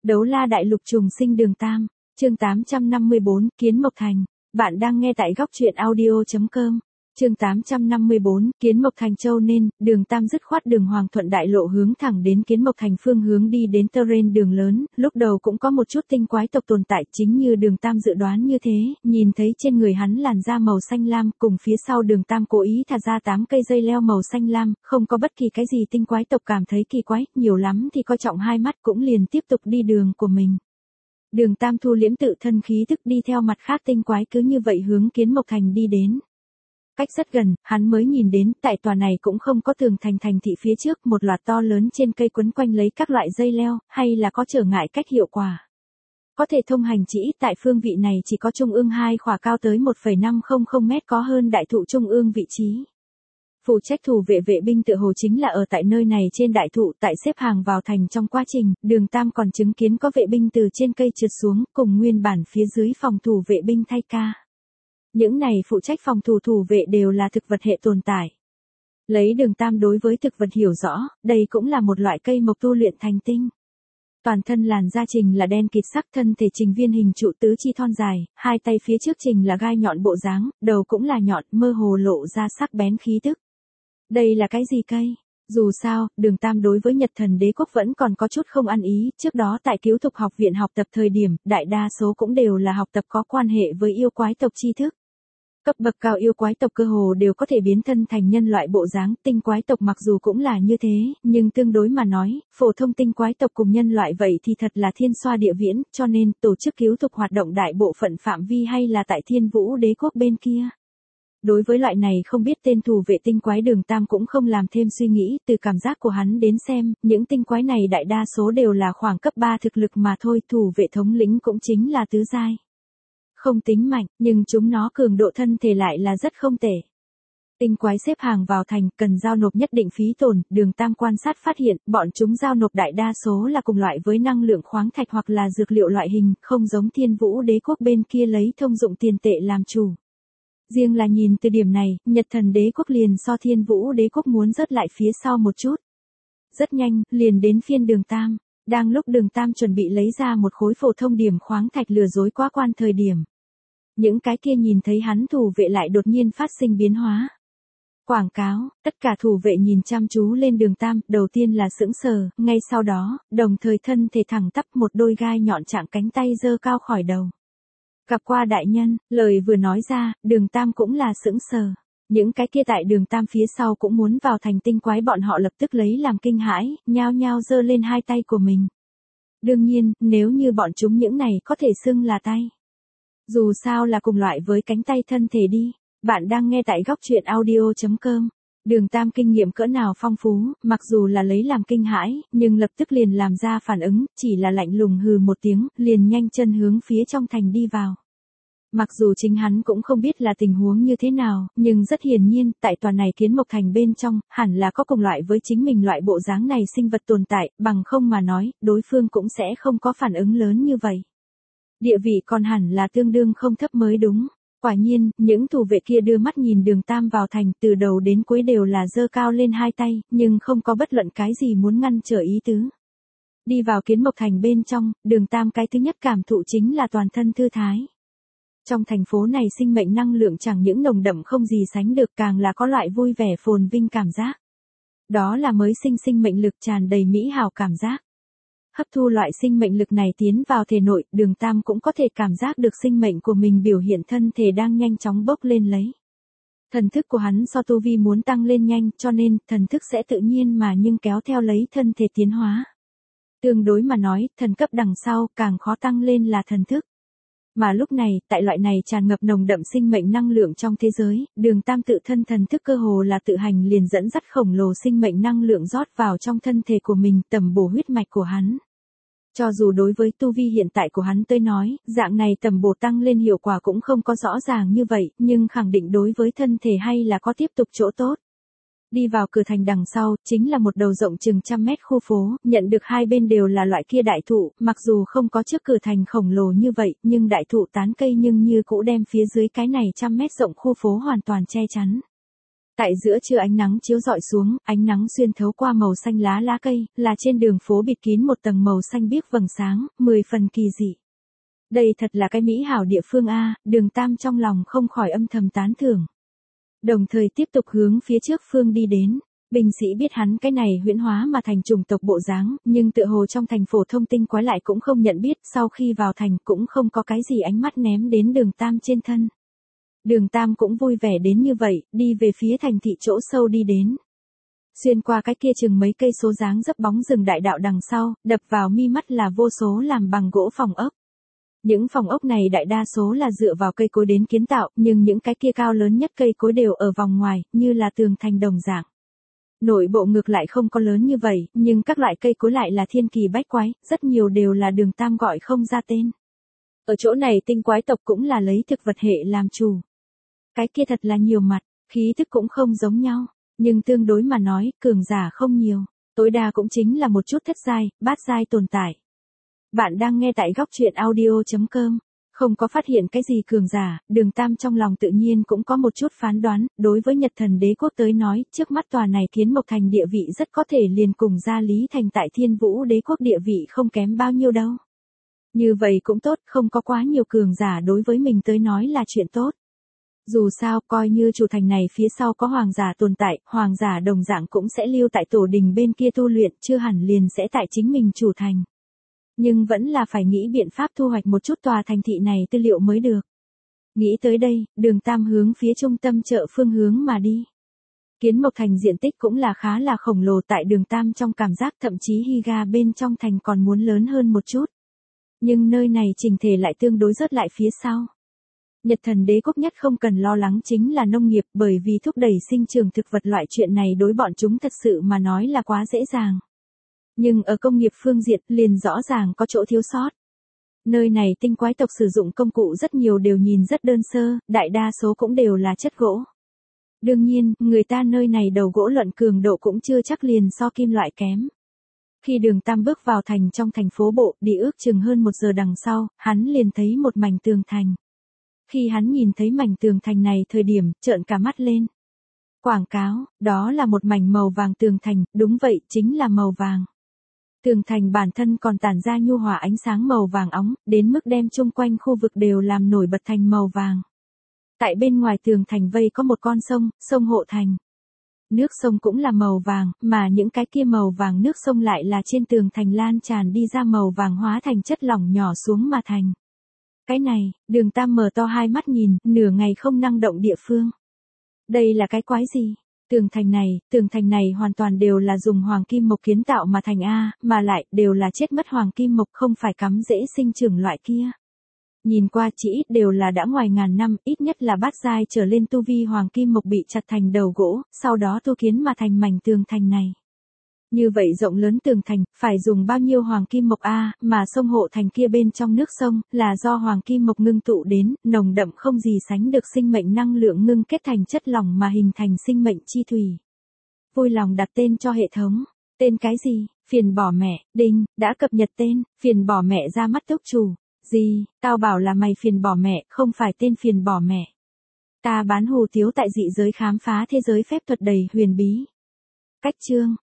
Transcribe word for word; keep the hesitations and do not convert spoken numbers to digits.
Đấu la đại lục trùng sinh đường Tam, chương tám trăm năm mươi bốn, Kiến Mộc Thành. Bạn đang nghe tại góc truyện audio chấm com. Chương tám trăm năm mươi bốn, Kiến Mộc Thành Châu nên, đường Tam dứt khoát đường Hoàng Thuận đại lộ hướng thẳng đến Kiến Mộc Thành phương hướng đi đến Terrain đường lớn, lúc đầu cũng có một chút tinh quái tộc tồn tại chính như đường Tam dự đoán như thế, nhìn thấy trên người hắn làn da màu xanh lam, cùng phía sau đường Tam cố ý thả ra tám cây dây leo màu xanh lam, không có bất kỳ cái gì tinh quái tộc cảm thấy kỳ quái, nhiều lắm thì coi trọng hai mắt cũng liền tiếp tục đi đường của mình. Đường Tam thu liễm tự thân khí tức đi theo mặt khác tinh quái cứ như vậy hướng Kiến Mộc Thành đi đến. Cách rất gần, hắn mới nhìn đến, tại tòa này cũng không có tường thành thành thị phía trước, một loạt to lớn trên cây quấn quanh lấy các loại dây leo, hay là có trở ngại cách hiệu quả. Có thể thông hành chỉ ít tại phương vị này chỉ có trung ương hai khỏa cao tới một phẩy năm không mét có hơn đại thụ trung ương vị trí. Phụ trách thủ vệ vệ binh tựa hồ chính là ở tại nơi này trên đại thụ, tại xếp hàng vào thành trong quá trình, đường Tam còn chứng kiến có vệ binh từ trên cây trượt xuống, cùng nguyên bản phía dưới phòng thủ vệ binh thay ca. Những này phụ trách phòng thủ thủ vệ đều là thực vật hệ tồn tại. Lấy đường Tam đối với thực vật hiểu rõ, đây cũng là một loại cây mộc tu luyện thành tinh. Toàn thân làn da trình là đen kịt sắc, thân thể trình viên hình trụ, tứ chi thon dài, hai tay phía trước trình là gai nhọn bộ dáng, đầu cũng là nhọn, mơ hồ lộ ra sắc bén khí tức. Đây là cái gì cây? Dù sao, đường Tam đối với Nhật Thần Đế quốc vẫn còn có chút không ăn ý, trước đó tại Cứu Thục học viện học tập thời điểm, đại đa số cũng đều là học tập có quan hệ với yêu quái tộc tri thức. Cấp bậc cao yêu quái tộc cơ hồ đều có thể biến thân thành nhân loại bộ dáng, tinh quái tộc mặc dù cũng là như thế, nhưng tương đối mà nói, phổ thông tinh quái tộc cùng nhân loại vậy thì thật là thiên xoa địa viễn, cho nên tổ chức Cứu Thục hoạt động đại bộ phận phạm vi hay là tại Thiên Vũ Đế quốc bên kia. Đối với loại này không biết tên thủ vệ tinh quái, đường Tam cũng không làm thêm suy nghĩ, từ cảm giác của hắn đến xem, những tinh quái này đại đa số đều là khoảng cấp ba thực lực mà thôi, thủ vệ thống lĩnh cũng chính là tứ giai. Không tính mạnh, nhưng chúng nó cường độ thân thể lại là rất không tệ. Tinh quái xếp hàng vào thành, cần giao nộp nhất định phí tổn, đường Tam quan sát phát hiện, bọn chúng giao nộp đại đa số là cùng loại với năng lượng khoáng thạch hoặc là dược liệu loại hình, không giống Thiên Vũ Đế quốc bên kia lấy thông dụng tiền tệ làm chủ. Riêng là nhìn từ điểm này, Nhật Thần Đế quốc liền so Thiên Vũ Đế quốc muốn rớt lại phía sau một chút. Rất nhanh, liền đến phiên đường Tam. Đang lúc đường Tam chuẩn bị lấy ra một khối phổ thông điểm khoáng thạch lừa dối quá quan thời điểm. Những cái kia nhìn thấy hắn thủ vệ lại đột nhiên phát sinh biến hóa. Quảng cáo, tất cả thủ vệ nhìn chăm chú lên đường Tam, đầu tiên là sững sờ, ngay sau đó, đồng thời thân thể thẳng tắp, một đôi gai nhọn chạm cánh tay giơ cao khỏi đầu. Gặp qua đại nhân, lời vừa nói ra, đường Tam cũng là sững sờ. Những cái kia tại đường Tam phía sau cũng muốn vào thành tinh quái, bọn họ lập tức lấy làm kinh hãi, nhao nhao giơ lên hai tay của mình. Đương nhiên, nếu như bọn chúng những này có thể xưng là tay. Dù sao là cùng loại với cánh tay thân thể đi. Bạn đang nghe tại góc truyện audio chấm com. Đường Tam kinh nghiệm cỡ nào phong phú, mặc dù là lấy làm kinh hãi, nhưng lập tức liền làm ra phản ứng, chỉ là lạnh lùng hừ một tiếng, liền nhanh chân hướng phía trong thành đi vào. Mặc dù chính hắn cũng không biết là tình huống như thế nào, nhưng rất hiển nhiên, tại tòa này Kiến Mộc Thành bên trong, hẳn là có cùng loại với chính mình loại bộ dáng này sinh vật tồn tại, bằng không mà nói, đối phương cũng sẽ không có phản ứng lớn như vậy. Địa vị còn hẳn là tương đương không thấp mới đúng. Quả nhiên, những thủ vệ kia đưa mắt nhìn đường Tam vào thành, từ đầu đến cuối đều là giơ cao lên hai tay, nhưng không có bất luận cái gì muốn ngăn trở ý tứ. Đi vào Kiến Mộc Thành bên trong, đường Tam cái thứ nhất cảm thụ chính là toàn thân thư thái. Trong thành phố này sinh mệnh năng lượng chẳng những nồng đậm không gì sánh được, càng là có loại vui vẻ phồn vinh cảm giác. Đó là mới sinh sinh mệnh lực tràn đầy mỹ hào cảm giác. Hấp thu loại sinh mệnh lực này tiến vào thể nội, đường Tam cũng có thể cảm giác được sinh mệnh của mình biểu hiện thân thể đang nhanh chóng bốc lên lấy. Thần thức của hắn so tu vi muốn tăng lên nhanh, cho nên, thần thức sẽ tự nhiên mà nhưng kéo theo lấy thân thể tiến hóa. Tương đối mà nói, thần cấp đằng sau, càng khó tăng lên là thần thức. Mà lúc này, tại loại này tràn ngập nồng đậm sinh mệnh năng lượng trong thế giới, đường Tam tự thân thần thức cơ hồ là tự hành liền dẫn dắt khổng lồ sinh mệnh năng lượng rót vào trong thân thể của mình, tầm bổ huyết mạch của hắn. Cho dù đối với tu vi hiện tại của hắn tới nói, dạng này tầm bổ tăng lên hiệu quả cũng không có rõ ràng như vậy, nhưng khẳng định đối với thân thể hay là có tiếp tục chỗ tốt. Đi vào cửa thành đằng sau, chính là một đầu rộng chừng trăm mét khu phố, nhận được hai bên đều là loại kia đại thụ, mặc dù không có trước cửa thành khổng lồ như vậy, nhưng đại thụ tán cây nhưng như cũ đem phía dưới cái này trăm mét rộng khu phố hoàn toàn che chắn. Tại giữa trưa ánh nắng chiếu rọi xuống, ánh nắng xuyên thấu qua màu xanh lá lá cây, là trên đường phố bịt kín một tầng màu xanh biếc vầng sáng, mười phần kỳ dị. Đây thật là cái mỹ hảo địa phương a, Đường Tam trong lòng không khỏi âm thầm tán thưởng. Đồng thời tiếp tục hướng phía trước phương đi đến. Binh sĩ biết hắn cái này huyễn hóa mà thành chủng tộc bộ dáng, nhưng tựa hồ trong thành phổ thông tinh quái lại cũng không nhận biết, sau khi vào thành cũng không có cái gì ánh mắt ném đến Đường Tam trên thân. Đường Tam cũng vui vẻ đến như vậy, đi về phía thành thị chỗ sâu đi đến. Xuyên qua cái kia chừng mấy cây số dáng dấp bóng rừng đại đạo đằng sau, đập vào mi mắt là vô số làm bằng gỗ phòng ốc. Những phòng ốc này đại đa số là dựa vào cây cối đến kiến tạo, nhưng những cái kia cao lớn nhất cây cối đều ở vòng ngoài, như là tường thành đồng dạng. Nội bộ ngược lại không có lớn như vậy, nhưng các loại cây cối lại là thiên kỳ bách quái, rất nhiều đều là Đường Tam gọi không ra tên. Ở chỗ này tinh quái tộc cũng là lấy thực vật hệ làm chủ. Cái kia thật là nhiều mặt, khí thức cũng không giống nhau, nhưng tương đối mà nói, cường giả không nhiều, tối đa cũng chính là một chút thất giai, bát giai tồn tại. Bạn đang nghe tại góc truyện audio chấm com, không có phát hiện cái gì cường giả, Đường Tam trong lòng tự nhiên cũng có một chút phán đoán, đối với Nhật Thần Đế quốc tới nói, trước mắt tòa này Kiến Mộc Thành địa vị rất có thể liền cùng Gia Lý Thành tại Thiên Vũ Đế quốc địa vị không kém bao nhiêu đâu. Như vậy cũng tốt, không có quá nhiều cường giả đối với mình tới nói là chuyện tốt. Dù sao, coi như chủ thành này phía sau có hoàng giả tồn tại, hoàng giả đồng dạng cũng sẽ lưu tại tổ đình bên kia tu luyện, chưa hẳn liền sẽ tại chính mình chủ thành. Nhưng vẫn là phải nghĩ biện pháp thu hoạch một chút tòa thành thị này tư liệu mới được. Nghĩ tới đây, Đường Tam hướng phía trung tâm chợ phương hướng mà đi. Kiến Mộc Thành diện tích cũng là khá là khổng lồ, tại Đường Tam trong cảm giác thậm chí Higa bên trong thành còn muốn lớn hơn một chút. Nhưng nơi này chỉnh thể lại tương đối rớt lại phía sau. Nhật Thần Đế quốc nhất không cần lo lắng chính là nông nghiệp, bởi vì thúc đẩy sinh trưởng thực vật loại chuyện này đối bọn chúng thật sự mà nói là quá dễ dàng. Nhưng ở công nghiệp phương diện liền rõ ràng có chỗ thiếu sót. Nơi này tinh quái tộc sử dụng công cụ rất nhiều đều nhìn rất đơn sơ, đại đa số cũng đều là chất gỗ. Đương nhiên, người ta nơi này đầu gỗ luận cường độ cũng chưa chắc liền so kim loại kém. Khi Đường Tam bước vào thành trong thành phố bộ, đi ước chừng hơn một giờ đằng sau, hắn liền thấy một mảnh tường thành. Khi hắn nhìn thấy mảnh tường thành này thời điểm, trợn cả mắt lên. Quảng cáo, đó là một mảnh màu vàng tường thành, đúng vậy, chính là màu vàng. Tường thành bản thân còn tản ra nhu hòa ánh sáng màu vàng óng, đến mức đem chung quanh khu vực đều làm nổi bật thành màu vàng. Tại bên ngoài tường thành vây có một con sông, sông Hộ Thành. Nước sông cũng là màu vàng, mà những cái kia màu vàng nước sông lại là trên tường thành lan tràn đi ra màu vàng hóa thành chất lỏng nhỏ xuống mà thành. Cái này, Đường Tam mở to hai mắt nhìn, nửa ngày không năng động địa phương. Đây là cái quái gì? Tường thành này, tường thành này hoàn toàn đều là dùng hoàng kim mộc kiến tạo mà thành A, mà lại, đều là chết mất hoàng kim mộc không phải cắm dễ sinh trưởng loại kia. Nhìn qua chỉ ít đều là đã ngoài ngàn năm, ít nhất là bát giai trở lên tu vi hoàng kim mộc bị chặt thành đầu gỗ, sau đó tu kiến mà thành mảnh tường thành này. Như vậy rộng lớn tường thành, phải dùng bao nhiêu hoàng kim mộc A, mà sông Hộ Thành kia bên trong nước sông, là do hoàng kim mộc ngưng tụ đến, nồng đậm không gì sánh được sinh mệnh năng lượng ngưng kết thành chất lỏng mà hình thành sinh mệnh chi thủy. Vui lòng đặt tên cho hệ thống. Tên cái gì? Phiền bỏ mẹ, đinh, đã cập nhật tên, phiền bỏ mẹ ra mắt tốc chủ. Gì, tao bảo là mày phiền bỏ mẹ, không phải tên phiền bỏ mẹ. Ta bán hù tiếu tại dị giới khám phá thế giới phép thuật đầy huyền bí. Cách chương.